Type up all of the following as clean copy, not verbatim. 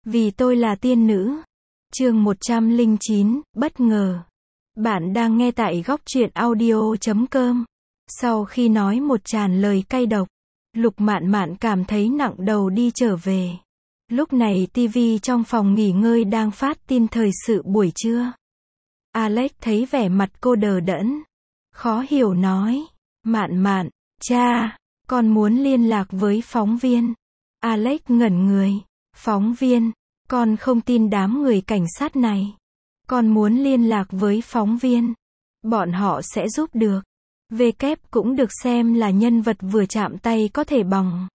Vì tôi là tiên nữ. Chương 109, bất ngờ. Bạn đang nghe tại góc truyện audio.com. Sau khi nói một tràn lời cay độc, Lục Mạn Mạn cảm thấy nặng đầu đi trở về. Lúc này TV trong phòng nghỉ ngơi đang phát tin thời sự buổi trưa. Alex thấy vẻ mặt cô đờ đẫn, khó hiểu nói, Mạn Mạn, cha, con muốn liên lạc với phóng viên. Alex ngẩn người, phóng viên, con không tin đám người cảnh sát này. Con muốn liên lạc với phóng viên. Bọn họ sẽ giúp được. Kép cũng được xem là nhân vật vừa chạm tay có thể bỏng.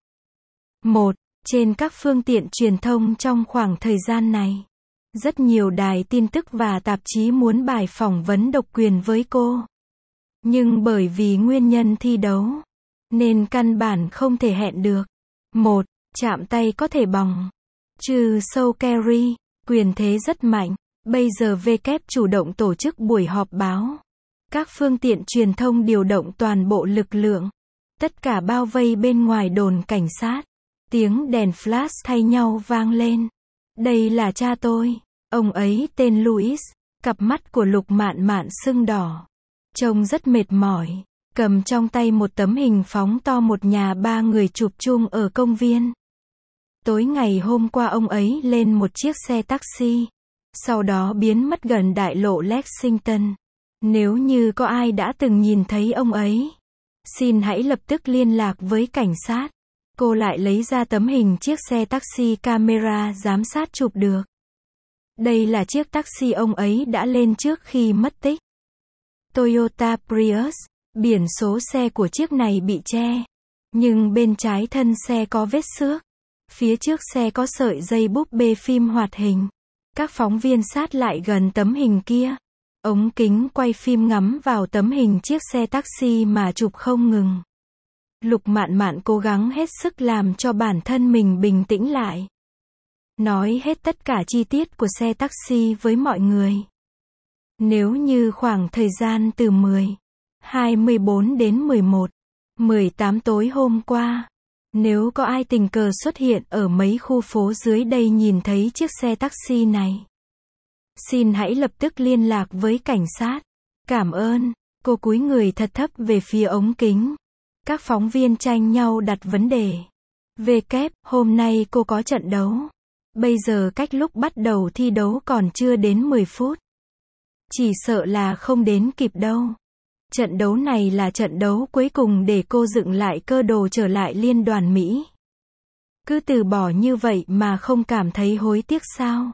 Trên các phương tiện truyền thông trong khoảng thời gian này, rất nhiều đài tin tức và tạp chí muốn bài phỏng vấn độc quyền với cô. Nhưng bởi vì nguyên nhân thi đấu, nên căn bản không thể hẹn được. Chạm tay có thể bỏng. Trừ show Kerry, quyền thế rất mạnh. Bây giờ kép chủ động tổ chức buổi họp báo. Các phương tiện truyền thông điều động toàn bộ lực lượng. Tất cả bao vây bên ngoài đồn cảnh sát. Tiếng đèn flash thay nhau vang lên. Đây là cha tôi. Ông ấy tên Louis. Cặp mắt của Lục Mạn Mạn sưng đỏ. Trông rất mệt mỏi. Cầm trong tay một tấm hình phóng to một nhà ba người chụp chung ở công viên. Tối ngày hôm qua ông ấy lên một chiếc xe taxi. Sau đó biến mất gần đại lộ Lexington. Nếu như có ai đã từng nhìn thấy ông ấy, xin hãy lập tức liên lạc với cảnh sát. Cô lại lấy ra tấm hình chiếc xe taxi camera giám sát chụp được. Đây là chiếc taxi ông ấy đã lên trước khi mất tích. Toyota Prius. Biển số xe của chiếc này bị che. Nhưng bên trái thân xe có vết xước. Phía trước xe có sợi dây búp bê phim hoạt hình. Các phóng viên sát lại gần tấm hình kia. Ống kính quay phim ngắm vào tấm hình chiếc xe taxi mà chụp không ngừng. Lục Mạn Mạn cố gắng hết sức làm cho bản thân mình bình tĩnh lại. Nói hết tất cả chi tiết của xe taxi với mọi người. Nếu như khoảng thời gian từ 24 đến 18 tối hôm qua, nếu có ai tình cờ xuất hiện ở mấy khu phố dưới đây nhìn thấy chiếc xe taxi này, xin hãy lập tức liên lạc với cảnh sát. Cảm ơn. Cô cúi người thật thấp về phía ống kính. Các phóng viên tranh nhau đặt vấn đề. Kép, hôm nay cô có trận đấu. Bây giờ cách lúc bắt đầu thi đấu còn chưa đến 10 phút. Chỉ sợ là không đến kịp đâu. Trận đấu này là trận đấu cuối cùng để cô dựng lại cơ đồ trở lại liên đoàn Mỹ. Cứ từ bỏ như vậy mà không cảm thấy hối tiếc sao?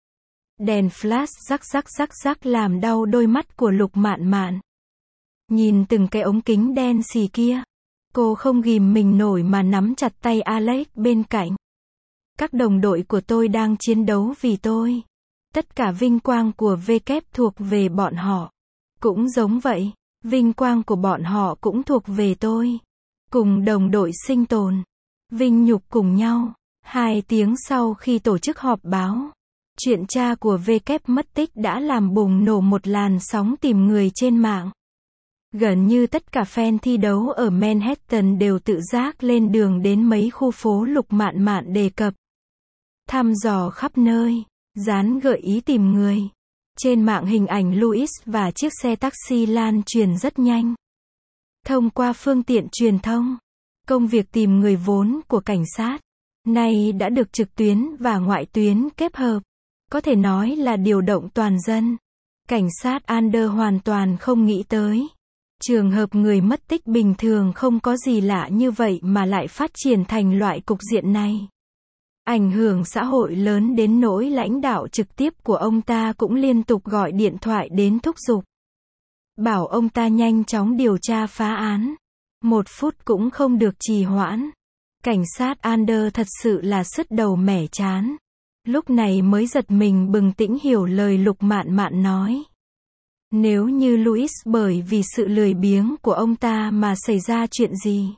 Đèn flash rắc rắc làm đau đôi mắt của Lục Mạn Mạn. Nhìn từng cái ống kính đen xì kia, cô không ghìm mình nổi mà nắm chặt tay Alex bên cạnh. Các đồng đội của tôi đang chiến đấu vì tôi. Tất cả vinh quang của kép thuộc về bọn họ. Cũng giống vậy, vinh quang của bọn họ cũng thuộc về tôi. Cùng đồng đội sinh tồn, vinh nhục cùng nhau. 2 tiếng sau khi tổ chức họp báo, chuyện cha của kép mất tích đã làm bùng nổ một làn sóng tìm người trên mạng. Gần như tất cả fan thi đấu ở Manhattan đều tự giác lên đường đến mấy khu phố Lục Mạn Mạn đề cập. Thăm dò khắp nơi, dán gợi ý tìm người. Trên mạng hình ảnh Louis và chiếc xe taxi lan truyền rất nhanh. Thông qua phương tiện truyền thông, công việc tìm người vốn của cảnh sát nay đã được trực tuyến và ngoại tuyến kết hợp. Có thể nói là điều động toàn dân. Cảnh sát Under hoàn toàn không nghĩ tới. Trường hợp người mất tích bình thường không có gì lạ như vậy mà lại phát triển thành loại cục diện này. Ảnh hưởng xã hội lớn đến nỗi lãnh đạo trực tiếp của ông ta cũng liên tục gọi điện thoại đến thúc giục. Bảo ông ta nhanh chóng điều tra phá án. 1 phút cũng không được trì hoãn. Cảnh sát Under thật sự là sứt đầu mẻ trán. Lúc này mới giật mình bừng tỉnh hiểu lời Lục Mạn Mạn nói. Nếu như Louis bởi vì sự lười biếng của ông ta mà xảy ra chuyện gì,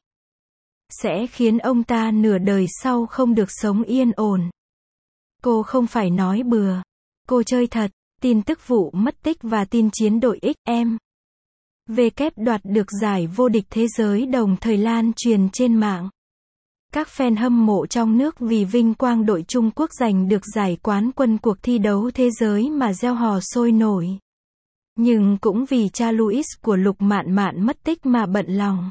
sẽ khiến ông ta nửa đời sau không được sống yên ổn. Cô không phải nói bừa. Cô chơi thật. Tin tức vụ mất tích và tin chiến đội XM. Kép đoạt được giải vô địch thế giới đồng thời lan truyền trên mạng. Các fan hâm mộ trong nước vì vinh quang đội Trung Quốc giành được giải quán quân cuộc thi đấu thế giới mà reo hò sôi nổi. Nhưng cũng vì cha Louis của Lục Mạn Mạn mất tích mà bận lòng.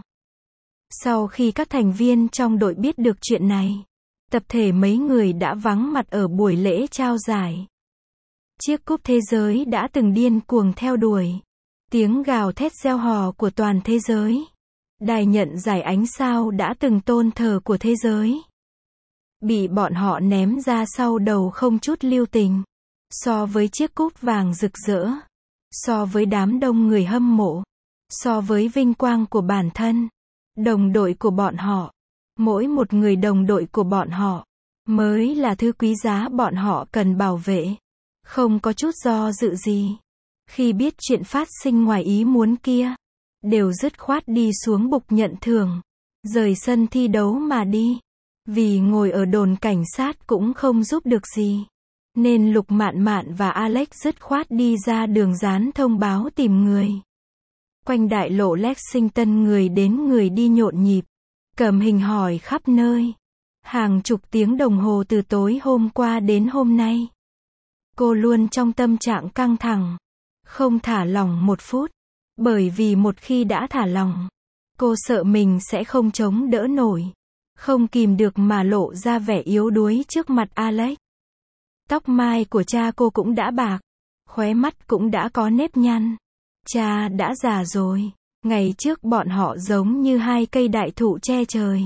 Sau khi các thành viên trong đội biết được chuyện này, tập thể mấy người đã vắng mặt ở buổi lễ trao giải. Chiếc cúp thế giới đã từng điên cuồng theo đuổi. Tiếng gào thét reo hò của toàn thế giới. Đài nhận giải ánh sao đã từng tôn thờ của thế giới. Bị bọn họ ném ra sau đầu không chút lưu tình. So với chiếc cúp vàng rực rỡ. So với đám đông người hâm mộ. So với vinh quang của bản thân. Đồng đội của bọn họ. Mỗi một người đồng đội của bọn họ. Mới là thứ quý giá bọn họ cần bảo vệ. Không có chút do dự gì. Khi biết chuyện phát sinh ngoài ý muốn kia. Đều dứt khoát đi xuống bục nhận thưởng. Rời sân thi đấu mà đi. Vì ngồi ở đồn cảnh sát cũng không giúp được gì. Nên Lục Mạn Mạn và Alex dứt khoát đi ra đường dán thông báo tìm người. Quanh đại lộ Lexington người đến người đi nhộn nhịp. Cầm hình hỏi khắp nơi. Hàng chục tiếng đồng hồ từ tối hôm qua đến hôm nay. Cô luôn trong tâm trạng căng thẳng. Không thả lỏng một phút. Bởi vì một khi đã thả lỏng, cô sợ mình sẽ không chống đỡ nổi. Không kìm được mà lộ ra vẻ yếu đuối trước mặt Alex. Tóc mai của cha cô cũng đã bạc. Khóe mắt cũng đã có nếp nhăn. Cha đã già rồi. Ngày trước bọn họ giống như hai cây đại thụ che trời.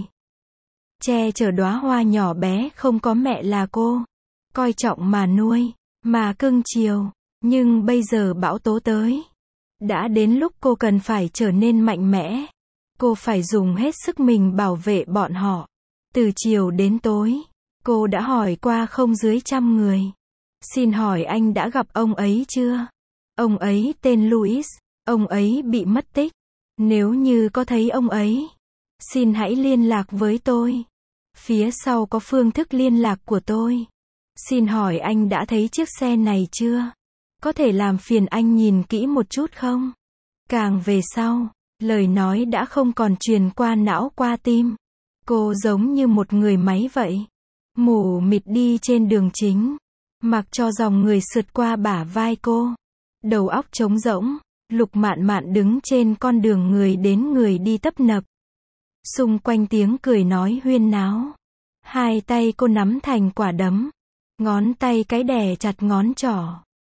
Che chở đóa hoa nhỏ bé không có mẹ là cô. Coi trọng mà nuôi, mà cưng chiều. Nhưng bây giờ bão tố tới. Đã đến lúc cô cần phải trở nên mạnh mẽ. Cô phải dùng hết sức mình bảo vệ bọn họ. Từ chiều đến tối, cô đã hỏi qua không dưới 100 người. Xin hỏi anh đã gặp ông ấy chưa? Ông ấy tên Louis. Ông ấy bị mất tích. Nếu như có thấy ông ấy, xin hãy liên lạc với tôi. Phía sau có phương thức liên lạc của tôi. Xin hỏi anh đã thấy chiếc xe này chưa? Có thể làm phiền anh nhìn kỹ một chút không? Càng về sau, lời nói đã không còn truyền qua não qua tim. Cô giống như một người máy vậy. Mù mịt đi trên đường chính. Mặc cho dòng người sượt qua bả vai cô. Đầu óc trống rỗng. Lục Mạn Mạn đứng trên con đường người đến người đi tấp nập. Xung quanh tiếng cười nói huyên náo. Hai tay cô nắm thành quả đấm. Ngón tay cái đè chặt ngón trỏ.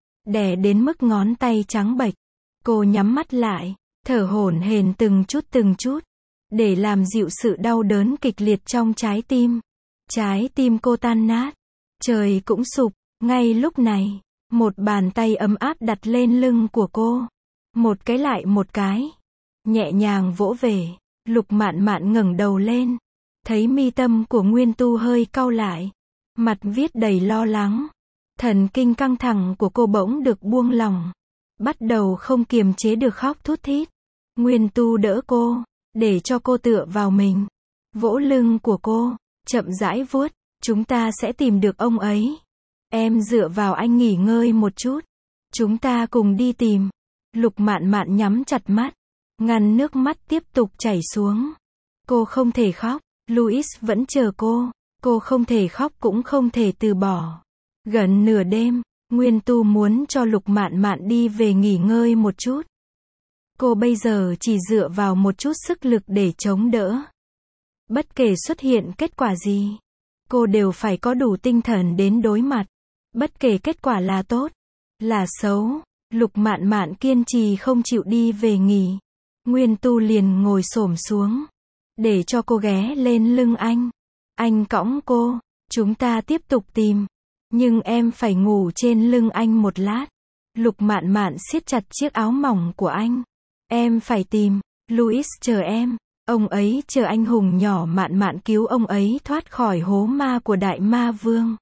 Đè đến mức ngón tay trắng bệch. Cô nhắm mắt lại, thở hổn hển từng chút, để làm dịu sự đau đớn kịch liệt trong trái tim. Trái tim cô tan nát. Trời cũng sụp. Ngay lúc này, một bàn tay ấm áp đặt lên lưng của cô. Một cái lại một cái. Nhẹ nhàng vỗ về. Lục Mạn Mạn ngẩng đầu lên. Thấy mi tâm của Nguyên Tu hơi cau lại. Mặt viết đầy lo lắng. Thần kinh căng thẳng của cô bỗng được buông lỏng. Bắt đầu không kiềm chế được khóc thút thít. Nguyên Tu đỡ cô, để cho cô tựa vào mình. Vỗ lưng của cô, chậm rãi vuốt. Chúng ta sẽ tìm được ông ấy. Em dựa vào anh nghỉ ngơi một chút. Chúng ta cùng đi tìm. Lục Mạn Mạn nhắm chặt mắt. Ngăn nước mắt tiếp tục chảy xuống. Cô không thể khóc. Louis vẫn chờ cô. Cô không thể khóc cũng không thể từ bỏ. Gần nửa đêm, Nguyên Tu muốn cho Lục Mạn Mạn đi về nghỉ ngơi một chút. Cô bây giờ chỉ dựa vào một chút sức lực để chống đỡ. Bất kể xuất hiện kết quả gì, cô đều phải có đủ tinh thần đến đối mặt. Bất kể kết quả là tốt, là xấu, Lục Mạn Mạn kiên trì không chịu đi về nghỉ. Nguyên Tu liền ngồi xổm xuống, để cho cô ghé lên lưng anh. Anh cõng cô, chúng ta tiếp tục tìm. Nhưng em phải ngủ trên lưng anh một lát. Lục Mạn Mạn siết chặt chiếc áo mỏng của anh. Em phải tìm. Louis chờ em. Ông ấy chờ anh hùng nhỏ Mạn Mạn cứu ông ấy thoát khỏi hố ma của Đại Ma Vương.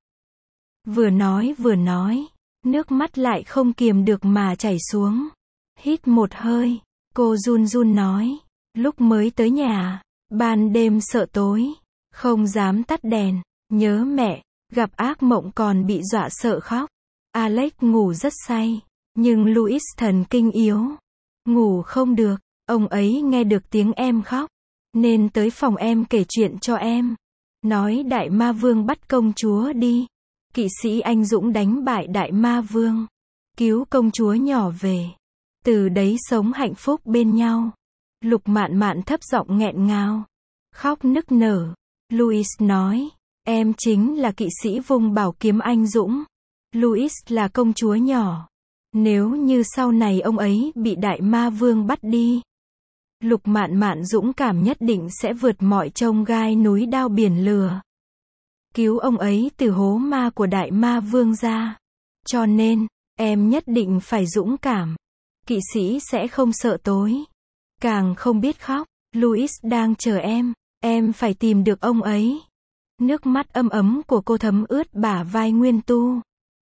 Vừa nói, nước mắt lại không kiềm được mà chảy xuống. Hít một hơi, cô run run nói. Lúc mới tới nhà, ban đêm sợ tối, không dám tắt đèn, nhớ mẹ. Gặp ác mộng còn bị dọa sợ khóc. Alex ngủ rất say, nhưng Louis thần kinh yếu. Ngủ không được, ông ấy nghe được tiếng em khóc, nên tới phòng em kể chuyện cho em. nói đại ma vương bắt công chúa đi. Kỵ sĩ anh dũng đánh bại đại ma vương, cứu công chúa nhỏ về. Từ đấy sống hạnh phúc bên nhau. Lục Mạn Mạn thấp giọng nghẹn ngào, khóc nức nở. Louis nói, em chính là kỵ sĩ vung bảo kiếm anh dũng. Louis là công chúa nhỏ. Nếu như sau này ông ấy bị đại ma vương bắt đi, Lục Mạn Mạn dũng cảm nhất định sẽ vượt mọi chông gai núi đao biển lửa, cứu ông ấy từ hố ma của đại ma vương ra. Cho nên, em nhất định phải dũng cảm. Kỵ sĩ sẽ không sợ tối, càng không biết khóc. Louis đang chờ em phải tìm được ông ấy. Nước mắt ấm ấm của cô thấm ướt bả vai Nguyên Tu.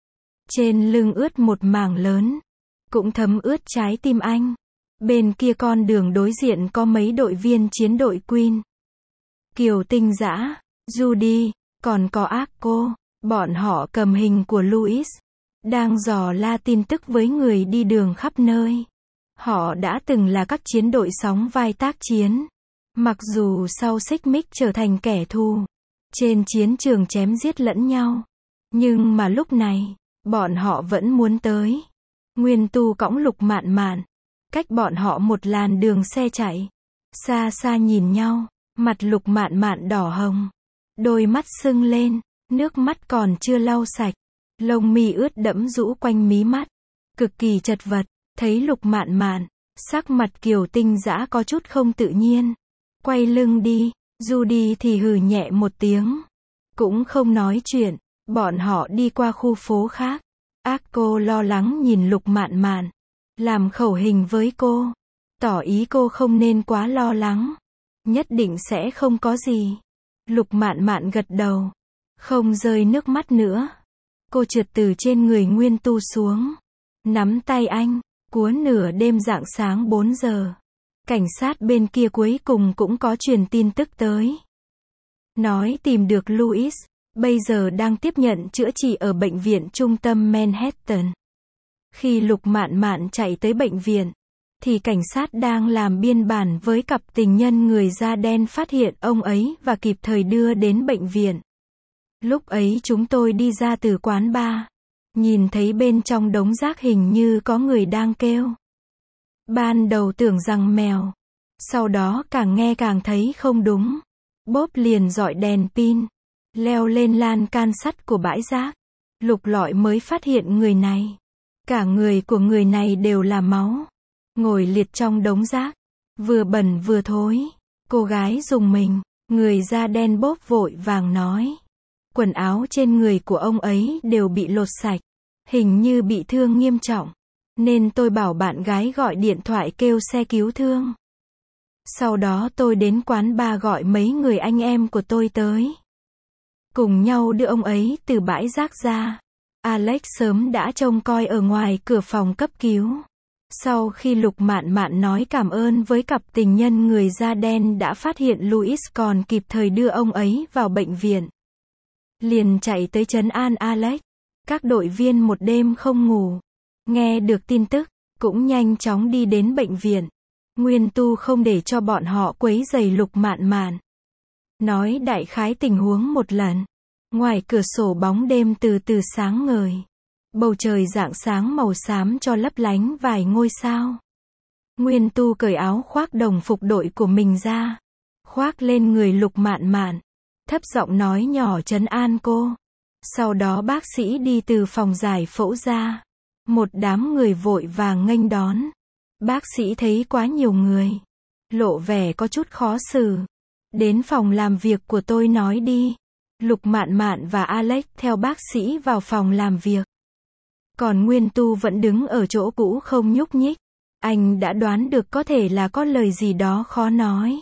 Trên lưng ướt một mảng lớn, cũng thấm ướt trái tim anh. Bên kia con đường đối diện có mấy đội viên chiến đội Queen, Kiều Tinh Dã, Judy, còn có Akko. Bọn họ cầm hình của Louis, đang dò la tin tức với người đi đường khắp nơi. Họ đã từng là các chiến đội sóng vai tác chiến. Mặc dù sau xích mích trở thành kẻ thù, trên chiến trường chém giết lẫn nhau, nhưng mà lúc này, bọn họ vẫn muốn tới. Nguyên Tu cõng Lục Mạn Mạn, cách bọn họ một làn đường xe chạy. Xa xa nhìn nhau, mặt Lục Mạn Mạn đỏ hồng, đôi mắt sưng lên, nước mắt còn chưa lau sạch, lông mi ướt đẫm rũ quanh mí mắt, cực kỳ chật vật. Thấy Lục Mạn Mạn, sắc mặt Kiều Tinh Dã có chút không tự nhiên, quay lưng đi. Judy thì hừ nhẹ một tiếng, cũng không nói chuyện. Bọn họ đi qua khu phố khác. Akko lo lắng nhìn Lục Mạn Mạn, làm khẩu hình với cô, tỏ ý cô không nên quá lo lắng, nhất định sẽ không có gì. Lục Mạn Mạn gật đầu, không rơi nước mắt nữa. Cô trượt từ trên người Nguyên Tu xuống, nắm tay anh. Cuối nửa đêm rạng sáng 4 giờ, cảnh sát bên kia cuối cùng cũng có truyền tin tức tới, nói tìm được Louis, bây giờ đang tiếp nhận chữa trị ở bệnh viện trung tâm Manhattan. Khi Lục Mạn Mạn chạy tới bệnh viện, thì cảnh sát đang làm biên bản với cặp tình nhân người da đen phát hiện ông ấy và kịp thời đưa đến bệnh viện. Lúc ấy chúng tôi đi ra từ quán bar, nhìn thấy bên trong đống rác hình như có người đang kêu. Ban đầu tưởng rằng mèo, sau đó càng nghe càng thấy không đúng. Bốp liền dọi đèn pin, leo lên lan can sắt của bãi rác, lục lọi mới phát hiện người này. Cả người của người này đều là máu, ngồi liệt trong đống rác, vừa bẩn vừa thối. Cô gái rùng mình, người da đen bốp vội vàng nói. Quần áo trên người của ông ấy đều bị lột sạch, hình như bị thương nghiêm trọng, nên tôi bảo bạn gái gọi điện thoại kêu xe cứu thương. Sau đó tôi đến quán bar gọi mấy người anh em của tôi tới, cùng nhau đưa ông ấy từ bãi rác ra. Alex sớm đã trông coi ở ngoài cửa phòng cấp cứu. Sau khi Lục Mạn Mạn nói cảm ơn với cặp tình nhân người da đen đã phát hiện Louis còn kịp thời đưa ông ấy vào bệnh viện, liền chạy tới trấn an Alex. Các đội viên một đêm không ngủ, nghe được tin tức, cũng nhanh chóng đi đến bệnh viện. Nguyên Tu không để cho bọn họ quấy rầy Lục Mạn Mạn, nói đại khái tình huống một lần. Ngoài cửa sổ bóng đêm từ từ sáng ngời, bầu trời rạng sáng màu xám cho lấp lánh vài ngôi sao. Nguyên Tu cởi áo khoác đồng phục đội của mình ra, khoác lên người Lục Mạn Mạn, thấp giọng nói nhỏ trấn an cô. Sau đó bác sĩ đi từ phòng giải phẫu ra, một đám người vội vàng nghênh đón. Bác sĩ thấy quá nhiều người, lộ vẻ có chút khó xử. Đến phòng làm việc của tôi nói đi. Lục Mạn Mạn và Alex theo bác sĩ vào phòng làm việc. Còn Nguyên Tu vẫn đứng ở chỗ cũ không nhúc nhích. Anh đã đoán được có thể là có lời gì đó khó nói,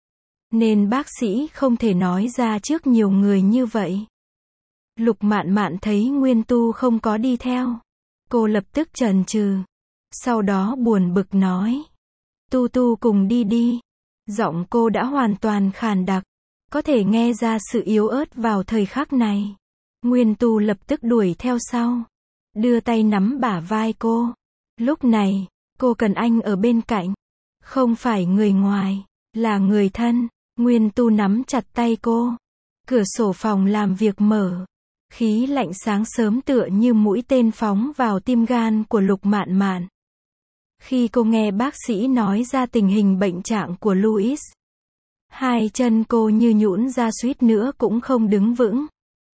nên bác sĩ không thể nói ra trước nhiều người như vậy. Lục Mạn Mạn thấy Nguyên Tu không có đi theo, cô lập tức chần chừ, sau đó buồn bực nói. Tu Tu cùng đi đi. Giọng cô đã hoàn toàn khàn đặc, có thể nghe ra sự yếu ớt vào thời khắc này. Nguyên Tu lập tức đuổi theo sau, đưa tay nắm bả vai cô. Lúc này, cô cần anh ở bên cạnh, không phải người ngoài, là người thân. Nguyên Tu nắm chặt tay cô, Cửa sổ phòng làm việc mở. Khí lạnh sáng sớm tựa như mũi tên phóng vào tim gan của Lục Mạn Mạn. Khi cô nghe bác sĩ nói ra tình hình bệnh trạng của Louis, hai chân cô như nhũn ra suýt nữa cũng không đứng vững.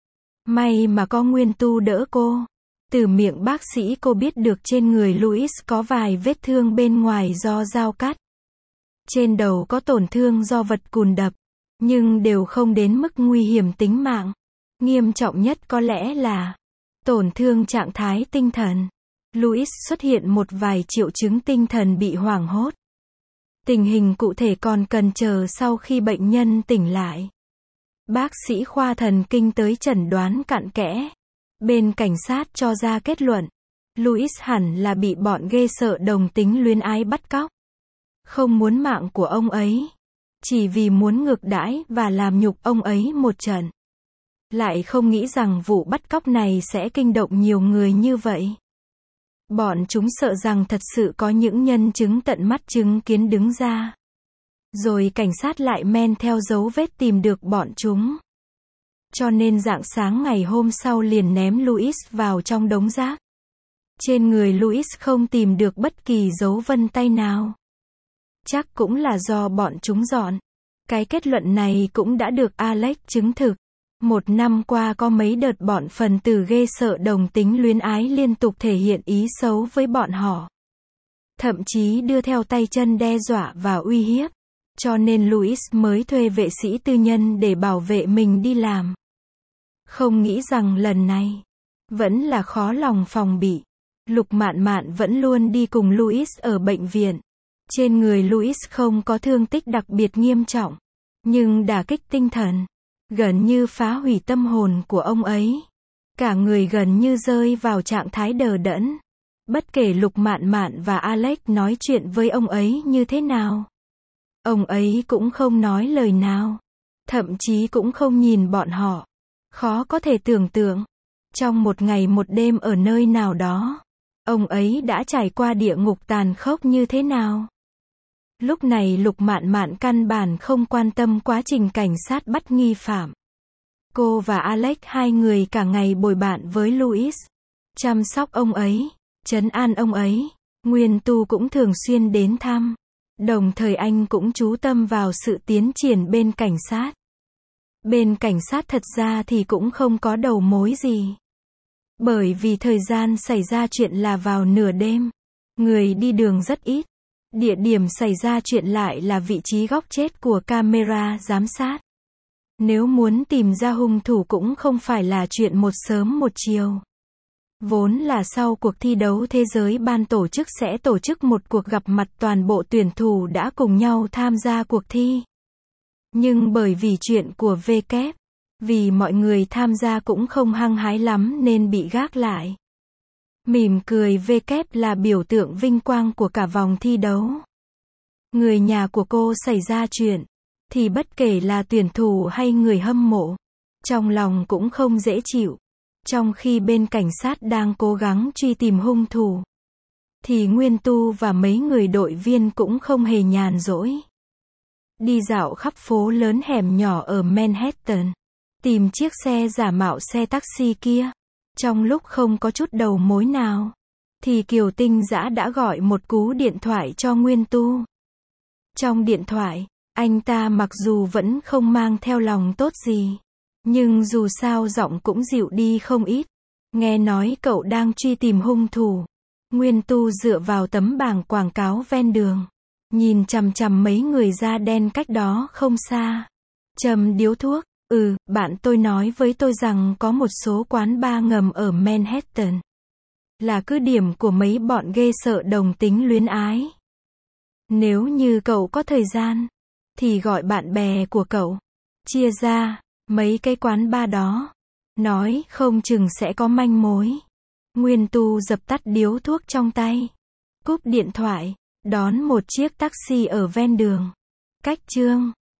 May mà có Nguyên Tu đỡ cô. Từ miệng bác sĩ cô biết được trên người Louis có vài vết thương bên ngoài do dao cắt. Trên đầu có tổn thương do vật cùn đập, nhưng đều không đến mức nguy hiểm tính mạng. Nghiêm trọng nhất có lẽ là tổn thương trạng thái tinh thần. Louis xuất hiện một vài triệu chứng tinh thần bị hoảng hốt. Tình hình cụ thể còn cần chờ sau khi bệnh nhân tỉnh lại. Bác sĩ khoa thần kinh tới chẩn đoán cặn kẽ. Bên cảnh sát cho ra kết luận, Louis hẳn là bị bọn ghê sợ đồng tính luyến ái bắt cóc. Không muốn mạng của ông ấy, chỉ vì muốn ngược đãi và làm nhục ông ấy một trận. Lại không nghĩ rằng vụ bắt cóc này sẽ kinh động nhiều người như vậy. Bọn chúng sợ rằng thật sự có những nhân chứng tận mắt chứng kiến đứng ra. Rồi cảnh sát lại men theo dấu vết tìm được bọn chúng. Cho nên rạng sáng ngày hôm sau liền ném Louis vào trong đống rác. Trên người Louis không tìm được bất kỳ dấu vân tay nào. Chắc cũng là do bọn chúng dọn. Cái kết luận này cũng đã được Alex chứng thực. Một năm qua có mấy đợt bọn phần tử ghê sợ đồng tính luyến ái liên tục thể hiện ý xấu với bọn họ. Thậm chí đưa theo tay chân đe dọa và uy hiếp. Cho nên Louis mới thuê vệ sĩ tư nhân để bảo vệ mình đi làm. Không nghĩ rằng lần này, vẫn là khó lòng phòng bị. Lục Mạn Mạn vẫn luôn đi cùng Louis ở bệnh viện. Trên người Louis không có thương tích đặc biệt nghiêm trọng, nhưng đả kích tinh thần, gần như phá hủy tâm hồn của ông ấy. Cả người gần như rơi vào trạng thái đờ đẫn. Bất kể Lục Mạn Mạn và Alex nói chuyện với ông ấy như thế nào, ông ấy cũng không nói lời nào, thậm chí cũng không nhìn bọn họ. Khó có thể tưởng tượng, trong một ngày một đêm ở nơi nào đó, ông ấy đã trải qua địa ngục tàn khốc như thế nào. Lúc này Lục Mạn Mạn căn bản không quan tâm quá trình cảnh sát bắt nghi phạm. Cô và Alex hai người cả ngày bồi bạn với Louis, chăm sóc ông ấy, trấn an ông ấy. Nguyên Tu cũng thường xuyên đến thăm. Đồng thời anh cũng chú tâm vào sự tiến triển bên cảnh sát. Bên cảnh sát thật ra thì cũng không có đầu mối gì. Bởi vì thời gian xảy ra chuyện là vào nửa đêm. Người đi đường rất ít. Địa điểm xảy ra chuyện lại là vị trí góc chết của camera giám sát. Nếu muốn tìm ra hung thủ cũng không phải là chuyện một sớm một chiều. Vốn là sau cuộc thi đấu thế giới ban tổ chức sẽ tổ chức một cuộc gặp mặt toàn bộ tuyển thủ đã cùng nhau tham gia cuộc thi. Nhưng bởi vì chuyện của W, vì mọi người tham gia cũng không hăng hái lắm nên bị gác lại. Mỉm cười W là biểu tượng vinh quang của cả vòng thi đấu. Người nhà của cô xảy ra chuyện, thì bất kể là tuyển thủ hay người hâm mộ, trong lòng cũng không dễ chịu. Trong khi bên cảnh sát đang cố gắng truy tìm hung thủ, thì Nguyên Tu và mấy người đội viên cũng không hề nhàn rỗi. Đi dạo khắp phố lớn hẻm nhỏ ở Manhattan, tìm chiếc xe giả mạo xe taxi kia. Trong lúc không có chút đầu mối nào, thì Kiều Tinh Dã đã gọi một cú điện thoại cho Nguyên Tu. Trong điện thoại, anh ta mặc dù vẫn không mang theo lòng tốt gì, nhưng dù sao giọng cũng dịu đi không ít. Nghe nói cậu đang truy tìm hung thủ. Nguyên Tu dựa vào tấm bảng quảng cáo ven đường, nhìn chằm chằm mấy người da đen cách đó không xa. Châm điếu thuốc. Bạn tôi nói với tôi rằng có một số quán bar ngầm ở Manhattan là cứ điểm của mấy bọn ghê sợ đồng tính luyến ái. Nếu như cậu có thời gian, thì gọi bạn bè của cậu, chia ra mấy cái quán bar đó. Nói không chừng sẽ có manh mối. Nguyên Tu dập tắt điếu thuốc trong tay, cúp điện thoại, đón một chiếc taxi ở ven đường. Cách Chương